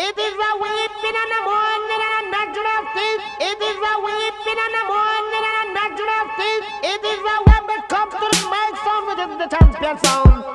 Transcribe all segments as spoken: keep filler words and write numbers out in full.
It is a weeping in the morning and a natural thief. It is a weeping in the morning and a natural thief. It is a when it comes to the mic sound, it is the champion sound.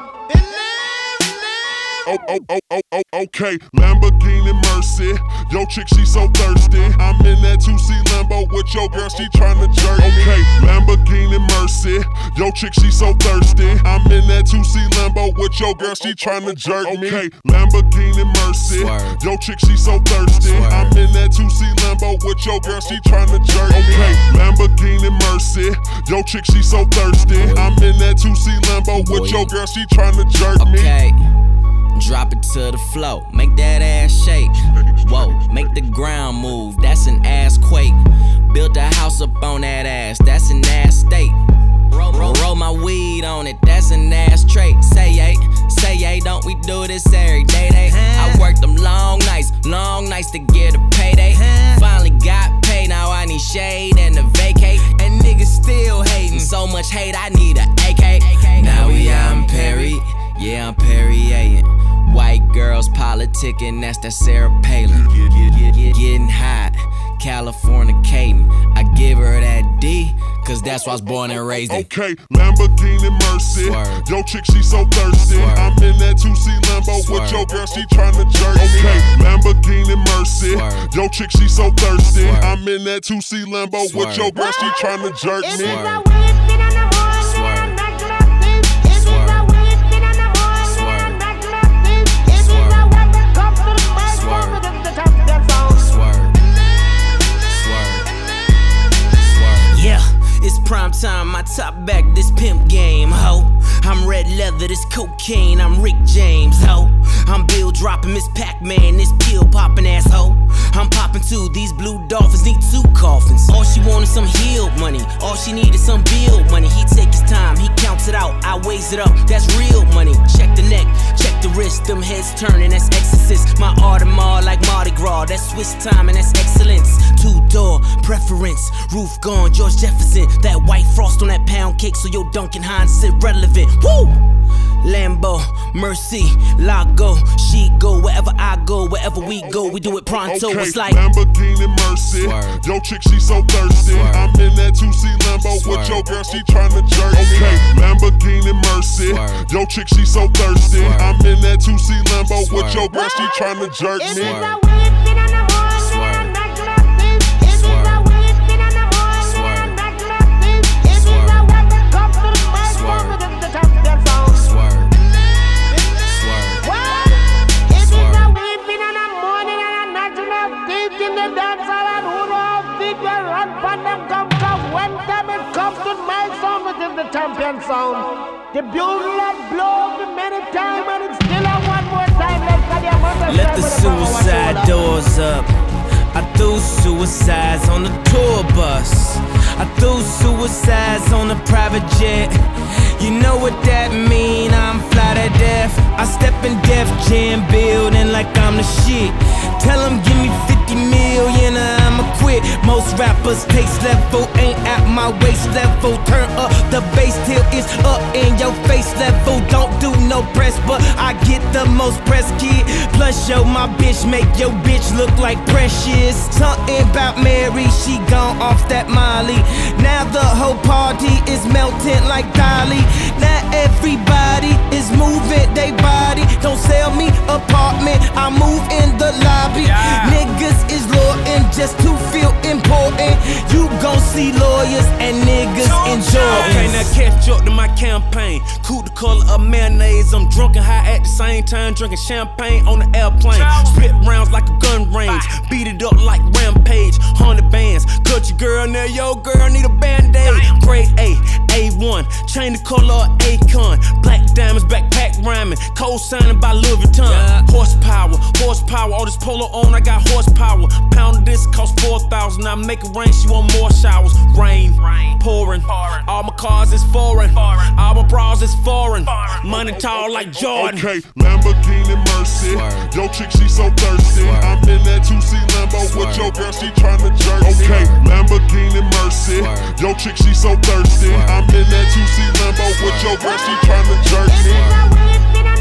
Oh, oh, oh, oh, oh, okay, Lamborghini Mercy. Yo, chick, she so thirsty. I'm in that two C Lambo with your girl, she tryna jerk. Okay, Lamborghini Mercy. Yo, chick, she so thirsty. I'm in that two C Lambo with your girl, she tryna jerk me. Okay, Lamborghini Mercy. Yo, chick, she so thirsty. I'm in that two C Lambo with your girl, she tryna jerk me. Okay, Lamborghini Mercy. Yo, chick, she so thirsty. I'm in that two C Lambo with your girl, she tryna jerk me. Okay. Drop it to the floor, make that ass shake. Whoa, make the ground move, that's an ass quake. Build a house up on that ass, that's an ass state. Roll, roll, roll my weed on it, that's an ass trait. Say yay, say yay, don't we do this every day? Day. I worked them long nights, long nights to get a payday. Finally got paid, now I need shade and a vacate. And niggas still hating, so much hate I need a A K. Now we out in Perry, yeah I'm Perrier. White girls politicking, that's that Sarah Palin. Getting hot, Californicating. I give her that D, cause that's why I was born and raised in. Okay, Lamborghini Mercy. Swerve. Yo, chick, she so thirsty. Swerve. I'm in that two C Lambo Swerve. With your girl, she tryna jerk me. Okay, Lamborghini Mercy. Swerve. Yo, chick, she so thirsty. Swerve. I'm in that two C Lambo Swerve. With your girl, she tryna jerk me. Swerve. Prime time, my top back, this pimp game, ho. I'm red leather, this cocaine, I'm Rick James, ho. I'm Bill dropping, Miss Pac-Man, this pill popping asshole. I'm popping too, these blue dolphins need two coffins. All she wanted some healed money, all she needed some bill money. He take his time, he counts it out, I weighs it up, that's real money. Check the neck, check the wrist, them heads turning, that's exorcist. My Audemars like Mardi Gras, that's Swiss time and that's excellence. Two-door preference, roof gone, George Jefferson. That white frost on that pound cake, so your Duncan Hines is irrelevant. Woo! Lambo, Mercy, Lago, she go wherever I go, wherever we go, we do it pronto. Okay, it's like Lamborghini Mercy. Swerve. Yo, chick, she so thirsty. Swerve. I'm in that two C Lambo Swerve. With your girl, she tryna jerk me. Okay, Lamborghini Mercy. Swerve. Yo, chick, she so thirsty. Swerve. I'm in that two C Lambo Swerve. With your girl, she tryna jerk me. Swerve. The champion sound. The bugle that blows many times and it's still on one more time. Let the suicide doors up. I threw suicides on the tour bus. I threw suicides on the private jet. You know what that mean, I'm fly to death. I step in Def Jam building like I'm the shit. Tell them give me fifty million or I'ma quit. Most rappers taste level ain't at my waist level. Turn up the bass till it's up in your face level. Don't do no press, but I get the most press, kid. Plus yo, my bitch make your bitch look like Precious. Something about Mary, she gone off that Molly. Now the whole party is melting like Dolly. Now everybody is moving they body. Don't sell me apartment, I move in the lobby. Yeah. Niggas is loyal just to feel important. You gon' see lawyers and niggas enjoy. Okay, now catch up to my campaign. Cool the color of mayonnaise. I'm drunk and high at the same time, drinking champagne on the airplane. Spit rounds like a gun range, beat it up like Rampage. Hundred bands, cut your girl now, yo girl need a band-aid. Grade A, A one, chain the color of Akon. Black diamonds, backpack rhyming, co-signing by Louis Vuitton. Yeah. Horsepower, horsepower, all this polo on, I got horsepower. Pound of this cost four thousand, I make it rain, she want more showers. Rain, rain pouring, pouring. All my cars is foreign, foreign. All my bras is foreign, foreign. Money tall like Jordan. Okay, Lamborghini Mercy. Swerve. Yo, chick, she so thirsty. Swerve. I'm in that two C Lambo Swerve. With your girl, she tryna jerk me. Okay, Lamborghini Mercy. Swerve. Yo, chick, she so thirsty. Swerve. I'm in that two C Lambo Swerve. With your girl, she tryna jerk me.